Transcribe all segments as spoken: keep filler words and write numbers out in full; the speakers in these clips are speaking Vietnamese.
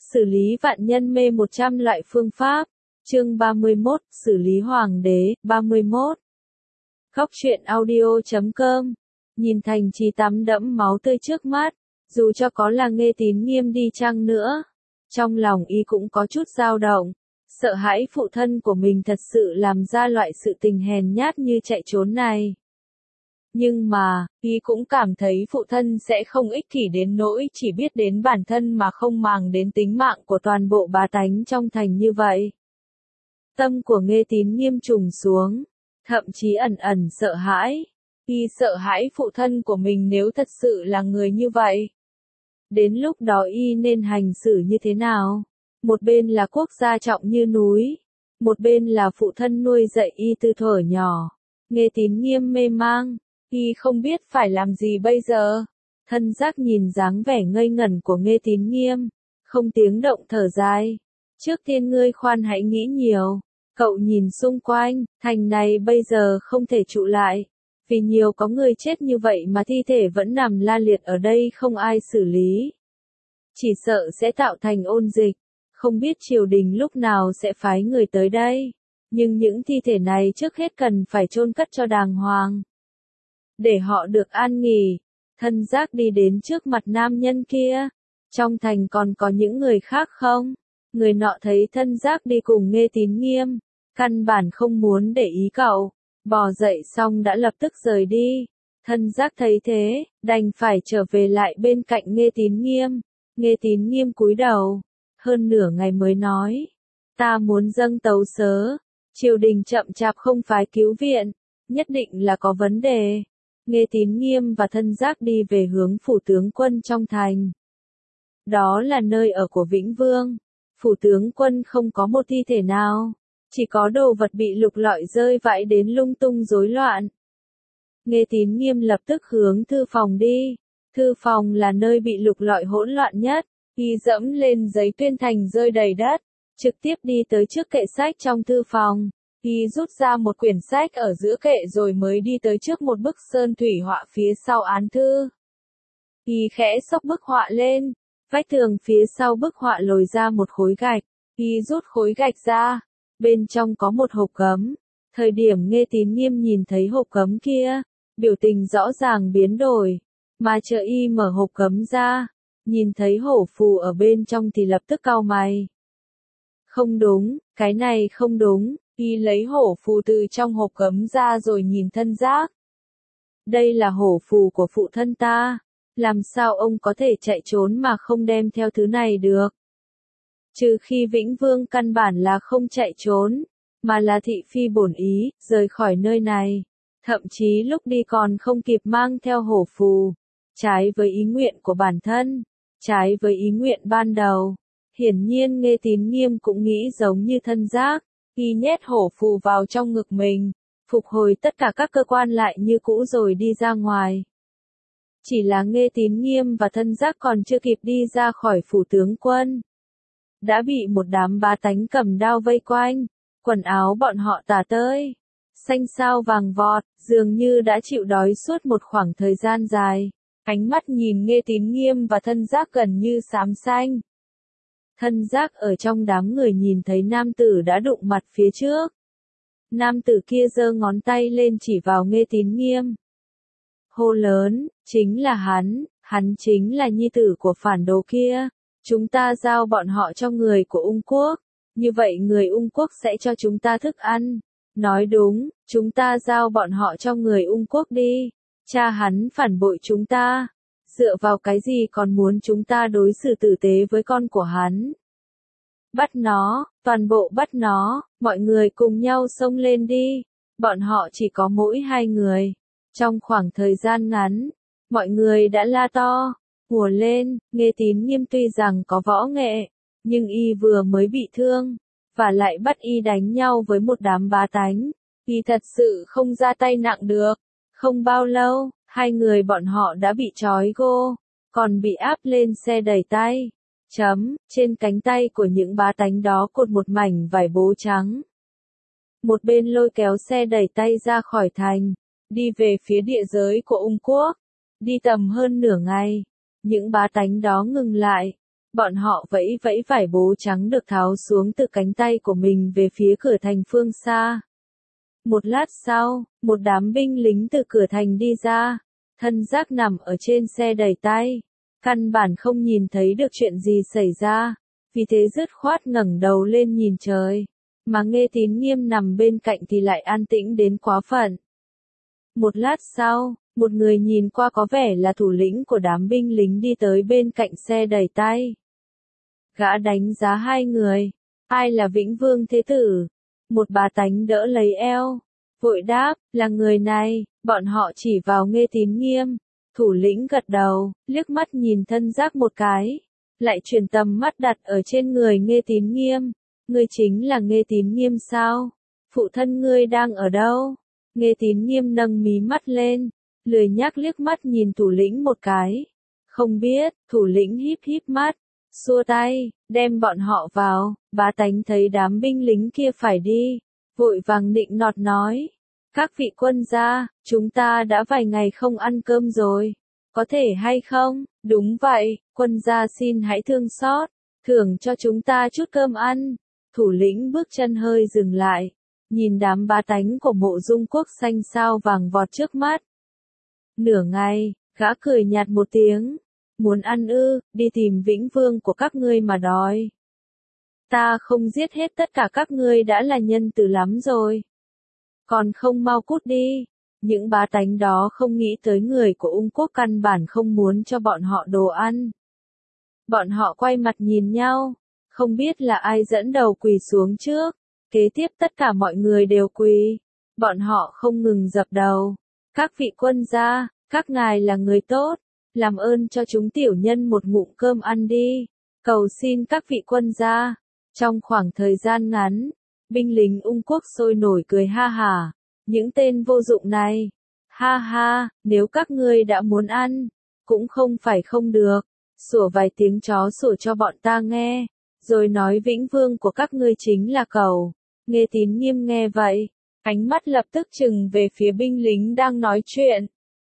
Xử lý vạn nhân mê một trăm loại phương pháp. Chương ba mươi mốt, xử lý hoàng đế, ba mươi mốt. Góc truyện audio chấm com. Nhìn thành trì tắm đẫm máu tươi trước mắt, dù cho có là Nghê Tín Nghiêm đi chăng nữa, trong lòng y cũng có chút dao động, sợ hãi phụ thân của mình thật sự làm ra loại sự tình hèn nhát như chạy trốn này. Nhưng mà, y cũng cảm thấy phụ thân sẽ không ích kỷ đến nỗi chỉ biết đến bản thân mà không màng đến tính mạng của toàn bộ bá tánh trong thành như vậy. Tâm của Nghê Tín Nghiêm trùng xuống, thậm chí ẩn ẩn sợ hãi. Y sợ hãi phụ thân của mình nếu thật sự là người như vậy. Đến lúc đó y nên hành xử như thế nào? Một bên là quốc gia trọng như núi, một bên là phụ thân nuôi dạy y từ thuở nhỏ. Nghê Tín Nghiêm mê mang, y không biết phải làm gì bây giờ. Thân giác nhìn dáng vẻ ngây ngẩn của Nghê Tín Nghiêm, không tiếng động thở dài. Trước tiên ngươi khoan hãy nghĩ nhiều. Cậu nhìn xung quanh, thành này bây giờ không thể trụ lại. Vì nhiều có người chết như vậy mà thi thể vẫn nằm la liệt ở đây không ai xử lý. Chỉ sợ sẽ tạo thành ôn dịch. Không biết triều đình lúc nào sẽ phái người tới đây. Nhưng những thi thể này trước hết cần phải chôn cất cho đàng hoàng. Để họ được an nghỉ. Thân giác đi đến trước mặt nam nhân kia. Trong thành còn có những người khác không? Người nọ thấy thân giác đi cùng Nghê Tín Nghiêm. Căn bản không muốn để ý cậu. Bò dậy xong đã lập tức rời đi. Thân giác thấy thế, đành phải trở về lại bên cạnh Nghê Tín Nghiêm. Nghê Tín Nghiêm cúi đầu. Hơn nửa ngày mới nói. Ta muốn dâng tấu sớ. Triều đình chậm chạp không phái cứu viện. Nhất định là có vấn đề. Nghê Tín Nghiêm và thân giác đi về hướng phủ tướng quân trong thành. Đó là nơi ở của Vĩnh Vương. Phủ tướng quân không có một thi thể nào. Chỉ có đồ vật bị lục lọi rơi vãi đến lung tung rối loạn. Nghê Tín Nghiêm lập tức hướng thư phòng đi. Thư phòng là nơi bị lục lọi hỗn loạn nhất. Y dẫm lên giấy tuyên thành rơi đầy đất. Trực tiếp đi tới trước kệ sách trong thư phòng. Y rút ra một quyển sách ở giữa kệ rồi mới đi tới trước một bức sơn thủy họa phía sau án thư. Y khẽ xốc bức họa lên. Vách tường phía sau bức họa lồi ra một khối gạch. Y rút khối gạch ra. Bên trong có một hộp gấm. Thời điểm Nghê Tín Nghiêm nhìn thấy hộp gấm kia, biểu tình rõ ràng biến đổi. Mà chờ y mở hộp gấm ra, nhìn thấy hổ phù ở bên trong thì lập tức cau mày. Không đúng, cái này không đúng. Y lấy hổ phù từ trong hộp gấm ra rồi nhìn thân giác. Đây là hổ phù của phụ thân ta. Làm sao ông có thể chạy trốn mà không đem theo thứ này được? Trừ khi Vĩnh Vương căn bản là không chạy trốn, mà là thị phi bổn ý, rời khỏi nơi này. Thậm chí lúc đi còn không kịp mang theo hổ phù. Trái với ý nguyện của bản thân. Trái với ý nguyện ban đầu. Hiển nhiên Nghê Tín Nghiêm cũng nghĩ giống như thân giác. Y nhét hổ phù vào trong ngực mình. Phục hồi tất cả các cơ quan lại như cũ rồi đi ra ngoài. Chỉ là Nghê Tín Nghiêm và thân giác còn chưa kịp đi ra khỏi phủ tướng quân. Đã bị một đám bá tánh cầm đao vây quanh, quần áo bọn họ tả tơi, xanh xao vàng vọt, dường như đã chịu đói suốt một khoảng thời gian dài. Ánh mắt nhìn Nghê Tín Nghiêm và thân giác gần như xám xanh. Thân giác ở trong đám người nhìn thấy nam tử đã đụng mặt phía trước. Nam tử kia giơ ngón tay lên chỉ vào Nghê Tín Nghiêm. Hô lớn, chính là hắn, hắn chính là nhi tử của phản đồ kia. Chúng ta giao bọn họ cho người của Ung Quốc, như vậy người Ung Quốc sẽ cho chúng ta thức ăn. Nói đúng, chúng ta giao bọn họ cho người Ung Quốc đi. Cha hắn phản bội chúng ta. Dựa vào cái gì còn muốn chúng ta đối xử tử tế với con của hắn? Bắt nó, toàn bộ bắt nó, mọi người cùng nhau xông lên đi. Bọn họ chỉ có mỗi hai người. Trong khoảng thời gian ngắn, mọi người đã la to. Hùa lên, Nghê Tín Nghiêm tuy rằng có võ nghệ, nhưng y vừa mới bị thương, và lại bắt y đánh nhau với một đám bá tánh, y thật sự không ra tay nặng được. Không bao lâu, hai người bọn họ đã bị trói gô, còn bị áp lên xe đẩy tay. Chấm, trên cánh tay của những bá tánh đó cột một mảnh vải bố trắng. Một bên lôi kéo xe đẩy tay ra khỏi thành, đi về phía địa giới của Ung Quốc, đi tầm hơn nửa ngày. Những bá tánh đó ngừng lại, Bọn họ vẫy vẫy vải bố trắng được tháo xuống từ cánh tay của mình về phía cửa thành phương xa. Một lát sau, một đám binh lính từ cửa thành đi ra. Thân Giác nằm ở trên xe đẩy tay. Căn bản không nhìn thấy được chuyện gì xảy ra. Vì thế dứt khoát ngẩng đầu lên nhìn trời. Mà Nghê Tín Nghiêm nằm bên cạnh thì lại an tĩnh đến quá phận. Một lát sau, một người nhìn qua có vẻ là thủ lĩnh của đám binh lính đi tới bên cạnh xe đẩy tay. Gã đánh giá hai người. Ai là Vĩnh Vương Thế Tử? Một bà tánh đỡ lấy eo. Vội đáp, là người này. Bọn họ chỉ vào Nghê Tín Nghiêm. Thủ lĩnh gật đầu, liếc mắt nhìn Thân Giác một cái. Lại chuyển tầm mắt đặt ở trên người Nghê Tín Nghiêm. Ngươi chính là Nghê Tín Nghiêm sao? Phụ thân ngươi đang ở đâu? Nghê Tín Nghiêm nâng mí mắt lên, lười nhác liếc mắt nhìn thủ lĩnh một cái. Không biết, thủ lĩnh híp híp mắt, xua tay, đem bọn họ vào. Bá tánh thấy đám binh lính kia phải đi, vội vàng nịnh nọt nói. Các vị quân gia, chúng ta đã vài ngày không ăn cơm rồi. Có thể hay không? Đúng vậy, quân gia xin hãy thương xót, thưởng cho chúng ta chút cơm ăn. Thủ lĩnh bước chân hơi dừng lại, nhìn đám bá tánh của Mộ Dung Quốc xanh sao vàng vọt trước mắt. Nửa ngày, gã cười nhạt một tiếng. Muốn ăn ư, đi tìm Vĩnh Vương của các ngươi mà đòi. Ta không giết hết tất cả các ngươi đã là nhân từ lắm rồi. Còn không mau cút đi. Những bá tánh đó không nghĩ tới người của Ung Quốc căn bản không muốn cho bọn họ đồ ăn. Bọn họ quay mặt nhìn nhau, không biết là ai dẫn đầu quỳ xuống trước. Kế tiếp tất cả mọi người đều quỳ. Bọn họ không ngừng dập đầu. Các vị quân gia, các ngài là người tốt. Làm ơn cho chúng tiểu nhân một ngụm cơm ăn đi. Cầu xin các vị quân gia. Trong khoảng thời gian ngắn, binh lính Ung Quốc sôi nổi cười ha hả. Những tên vô dụng này. Ha ha, nếu các ngươi đã muốn ăn, cũng không phải không được. Sủa vài tiếng chó sủa cho bọn ta nghe. Rồi nói Vĩnh Vương của các ngươi chính là cẩu. Nghê Tín Nghiêm nghe vậy, ánh mắt lập tức trừng về phía binh lính đang nói chuyện.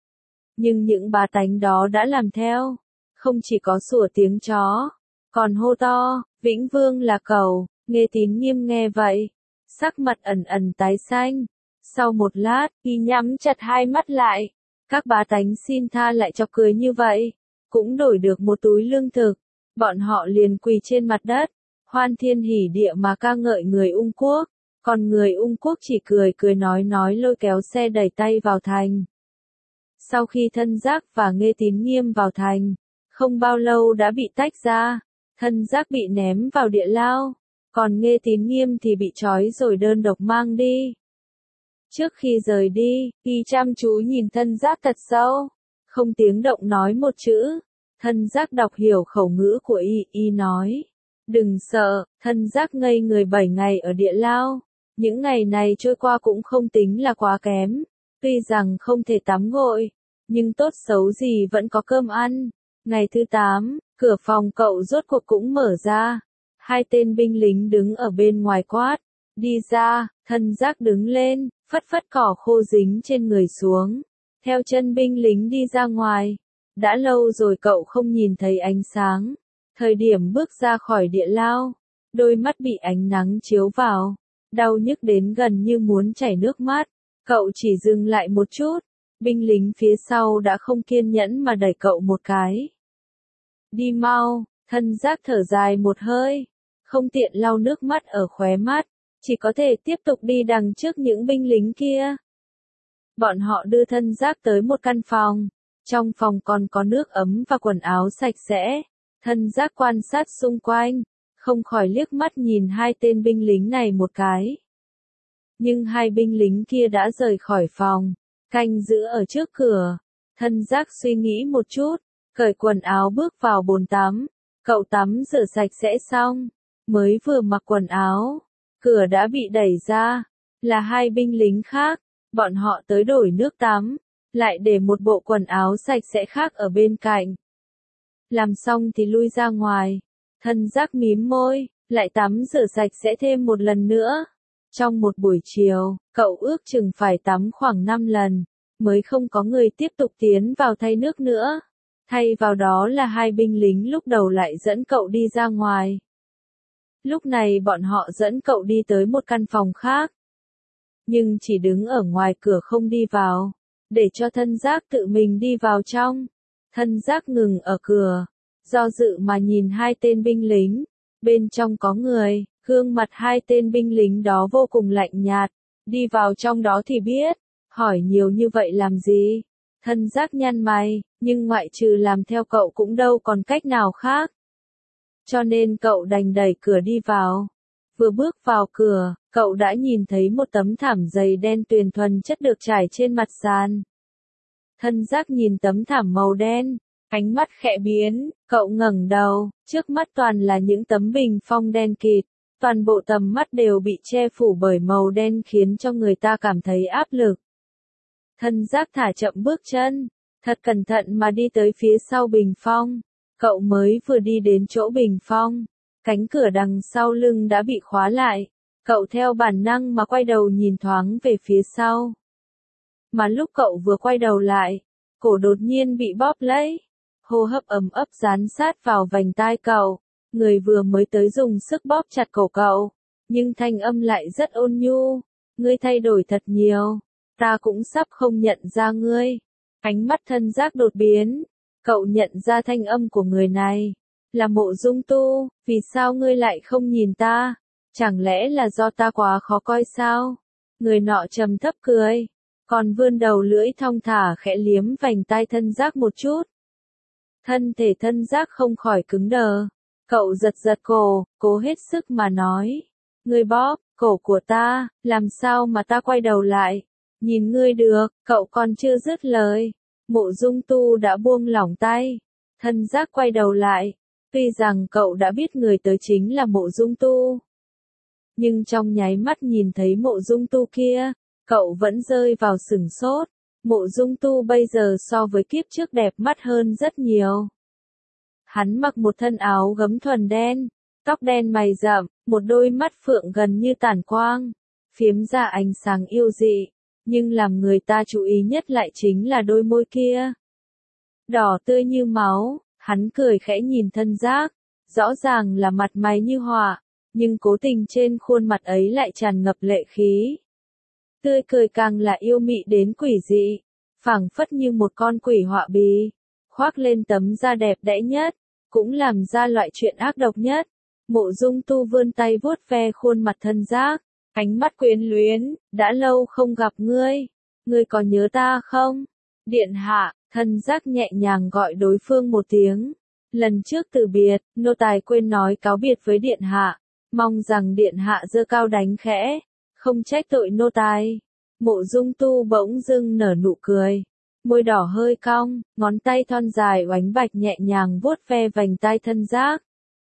Nhưng những bá tánh đó đã làm theo, không chỉ có sủa tiếng chó, còn hô to, Vĩnh Vương là cẩu. Nghê Tín Nghiêm nghe vậy, sắc mặt ẩn ẩn tái xanh. Sau một lát, y nhắm chặt hai mắt lại. Các bá tánh xin tha lại chọc cười như vậy, cũng đổi được một túi lương thực. Bọn họ liền quỳ trên mặt đất, hoan thiên hỉ địa mà ca ngợi người Ung Quốc. Còn người Ung Quốc chỉ cười cười nói nói lôi kéo xe đẩy tay vào thành. Sau khi Thân Giác và Nghê Tín Nghiêm vào thành, không bao lâu đã bị tách ra. Thân Giác bị ném vào địa lao, còn Nghê Tín Nghiêm thì bị trói rồi đơn độc mang đi. Trước khi rời đi, y chăm chú nhìn Thân Giác thật sâu, không tiếng động nói một chữ. Thân Giác đọc hiểu khẩu ngữ của y, y nói. Đừng sợ. Thân Giác ngây người bảy ngày ở địa lao. Những ngày này trôi qua cũng không tính là quá kém. Tuy rằng không thể tắm gội, nhưng tốt xấu gì vẫn có cơm ăn. Ngày thứ tám, cửa phòng cậu rốt cuộc cũng mở ra. Hai tên binh lính đứng ở bên ngoài quát. Đi ra. Thân Giác đứng lên, phất phất cỏ khô dính trên người xuống. Theo chân binh lính đi ra ngoài. Đã lâu rồi cậu không nhìn thấy ánh sáng. Thời điểm bước ra khỏi địa lao, đôi mắt bị ánh nắng chiếu vào, đau nhức đến gần như muốn chảy nước mắt. Cậu chỉ dừng lại một chút, binh lính phía sau đã không kiên nhẫn mà đẩy cậu một cái. Đi mau. Thân Giác thở dài một hơi, không tiện lau nước mắt ở khóe mắt, chỉ có thể tiếp tục đi đằng trước những binh lính kia. Bọn họ đưa Thân Giác tới một căn phòng. Trong phòng còn có nước ấm và quần áo sạch sẽ. Thân Giác quan sát xung quanh, không khỏi liếc mắt nhìn hai tên binh lính này một cái. Nhưng hai binh lính kia đã rời khỏi phòng, canh giữ ở trước cửa. Thân Giác suy nghĩ một chút, cởi quần áo bước vào bồn tắm. Cậu tắm rửa sạch sẽ xong, mới vừa mặc quần áo, cửa đã bị đẩy ra. Là hai binh lính khác, bọn họ tới đổi nước tắm, lại để một bộ quần áo sạch sẽ khác ở bên cạnh. Làm xong thì lui ra ngoài. Thân Giác mím môi, lại tắm rửa sạch sẽ thêm một lần nữa. Trong một buổi chiều, cậu ước chừng phải tắm khoảng năm lần, mới không có người tiếp tục tiến vào thay nước nữa. Thay vào đó là hai binh lính lúc đầu lại dẫn cậu đi ra ngoài. Lúc này bọn họ dẫn cậu đi tới một căn phòng khác. Nhưng chỉ đứng ở ngoài cửa không đi vào, để cho thân giác tự mình đi vào trong. Thân giác ngừng ở cửa, do dự mà nhìn hai tên binh lính, bên trong có người, gương mặt hai tên binh lính đó vô cùng lạnh nhạt, đi vào trong đó thì biết, hỏi nhiều như vậy làm gì? Thân giác nhăn mày, nhưng ngoại trừ làm theo cậu cũng đâu còn cách nào khác. Cho nên cậu đành đẩy cửa đi vào. Vừa bước vào cửa, cậu đã nhìn thấy một tấm thảm dày đen tuyền thuần chất được trải trên mặt sàn. Thân giác nhìn tấm thảm màu đen, ánh mắt khẽ biến, cậu ngẩng đầu, trước mắt toàn là những tấm bình phong đen kịt, toàn bộ tầm mắt đều bị che phủ bởi màu đen khiến cho người ta cảm thấy áp lực. Thân giác thả chậm bước chân, thật cẩn thận mà đi tới phía sau bình phong, cậu mới vừa đi đến chỗ bình phong, cánh cửa đằng sau lưng đã bị khóa lại, cậu theo bản năng mà quay đầu nhìn thoáng về phía sau. Mà lúc cậu vừa quay đầu lại, cổ đột nhiên bị bóp lấy, hô hấp ấm ấp dán sát vào vành tai cậu, người vừa mới tới dùng sức bóp chặt cổ cậu, nhưng thanh âm lại rất ôn nhu, ngươi thay đổi thật nhiều, ta cũng sắp không nhận ra ngươi. Ánh mắt thân giác đột biến, cậu nhận ra thanh âm của người này, là Mộ Dung Tu, vì sao ngươi lại không nhìn ta, chẳng lẽ là do ta quá khó coi sao? Người nọ trầm thấp cười, còn vươn đầu lưỡi thong thả khẽ liếm vành tai thân giác một chút. Thân thể thân giác không khỏi cứng đờ, cậu giật giật cổ, cố hết sức mà nói, ngươi bóp cổ của ta, làm sao mà ta quay đầu lại, nhìn ngươi được, cậu còn chưa dứt lời, Mộ Dung Tu đã buông lỏng tay, thân giác quay đầu lại, tuy rằng cậu đã biết người tới chính là Mộ Dung Tu, nhưng trong nháy mắt nhìn thấy Mộ Dung Tu kia, cậu vẫn rơi vào sửng sốt. Mộ Dung Tu bây giờ so với kiếp trước đẹp mắt hơn rất nhiều. Hắn mặc một thân áo gấm thuần đen, tóc đen mày rậm, một đôi mắt phượng gần như tản quang, phiếm ra ánh sáng yêu dị, nhưng làm người ta chú ý nhất lại chính là đôi môi kia. Đỏ tươi như máu, hắn cười khẽ nhìn thân giác, rõ ràng là mặt mày như họa, nhưng cố tình trên khuôn mặt ấy lại tràn ngập lệ khí. Tươi cười càng là yêu mị đến quỷ dị, phảng phất như một con quỷ họa bì, khoác lên tấm da đẹp đẽ nhất, cũng làm ra loại chuyện ác độc nhất. Mộ Dung Tu vươn tay vuốt ve khuôn mặt thân giác, ánh mắt quyến luyến, đã lâu không gặp ngươi, ngươi có nhớ ta không? Điện hạ, thân giác nhẹ nhàng gọi đối phương một tiếng. Lần trước từ biệt, nô tài quên nói cáo biệt với điện hạ, mong rằng điện hạ giơ cao đánh khẽ, không trách tội nô tài. Mộ Dung Tu bỗng dưng nở nụ cười, môi đỏ hơi cong, ngón tay thon dài oánh bạch nhẹ nhàng vuốt ve vành tai thân giác.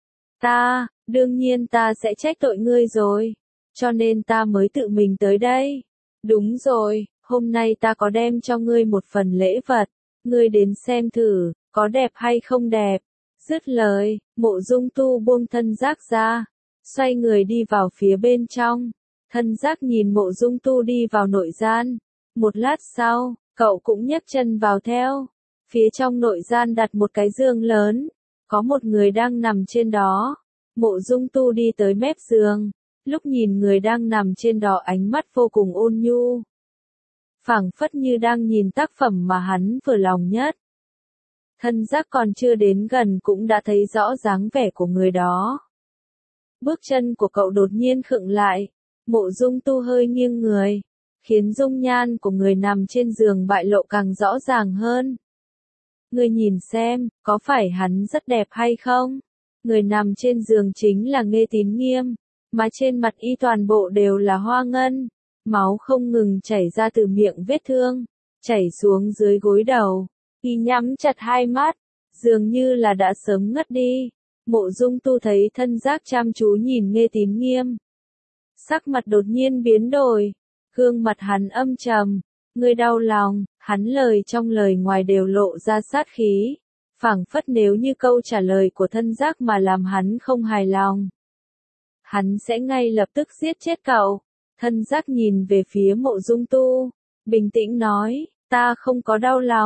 Ta, đương nhiên ta sẽ trách tội ngươi rồi, cho nên ta mới tự mình tới đây. Đúng rồi, hôm nay ta có đem cho ngươi một phần lễ vật, ngươi đến xem thử, có đẹp hay không đẹp. Dứt lời, Mộ Dung Tu buông thân giác ra, xoay người đi vào phía bên trong. Thân giác nhìn Mộ Dung Tu đi vào nội gian. Một lát sau, cậu cũng nhấc chân vào theo. Phía trong nội gian đặt một cái giường lớn, có một người đang nằm trên đó. Mộ Dung Tu đi tới mép giường, lúc nhìn người đang nằm trên đó ánh mắt vô cùng ôn nhu, phảng phất như đang nhìn tác phẩm mà hắn vừa lòng nhất. Thân giác còn chưa đến gần cũng đã thấy rõ dáng vẻ của người đó. Bước chân của cậu đột nhiên khựng lại, Mộ Dung Tu hơi nghiêng người, khiến dung nhan của người nằm trên giường bại lộ càng rõ ràng hơn. Ngươi nhìn xem, có phải hắn rất đẹp hay không? Người nằm trên giường chính là Nghê Tín Nghiêm, mà trên mặt y toàn bộ đều là hoa ngân, máu không ngừng chảy ra từ miệng vết thương, chảy xuống dưới gối đầu. Y nhắm chặt hai mắt, dường như là đã sớm ngất đi. Mộ Dung Tu thấy thân giác chăm chú nhìn Nghê Tín Nghiêm, sắc mặt đột nhiên biến đổi, gương mặt hắn âm trầm, ngươi đau lòng, hắn lời trong lời ngoài đều lộ ra sát khí, phảng phất nếu như câu trả lời của thân giác mà làm hắn không hài lòng, hắn sẽ ngay lập tức giết chết cậu. Thân giác nhìn về phía Mộ Dung Tu, bình tĩnh nói, ta không có đau lòng,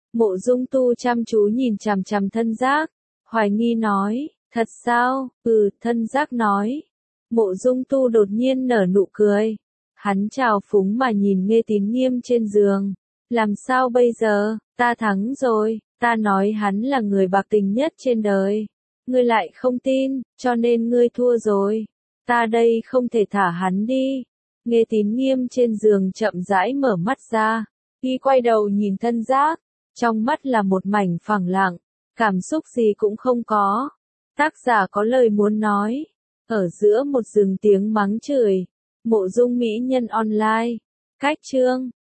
Mộ Dung Tu chăm chú nhìn chằm chằm Thân Giác, hoài nghi nói, thật sao? Ừ, Thân Giác nói. Mộ Dung Tu đột nhiên nở nụ cười. Hắn trào phúng mà nhìn Nghê Tín Nghiêm trên giường. Làm sao bây giờ? Ta thắng rồi, ta nói hắn là người bạc tình nhất trên đời. Ngươi lại không tin, cho nên ngươi thua rồi. Ta đây không thể thả hắn đi. Nghê Tín Nghiêm trên giường chậm rãi mở mắt ra. Y quay đầu nhìn Thân Giác. Trong mắt là một mảnh phẳng lặng. Cảm xúc gì cũng không có. Tác giả có lời muốn nói. Ở giữa một rừng tiếng mắng chửi. Mộ Dung mỹ nhân online. Cách chương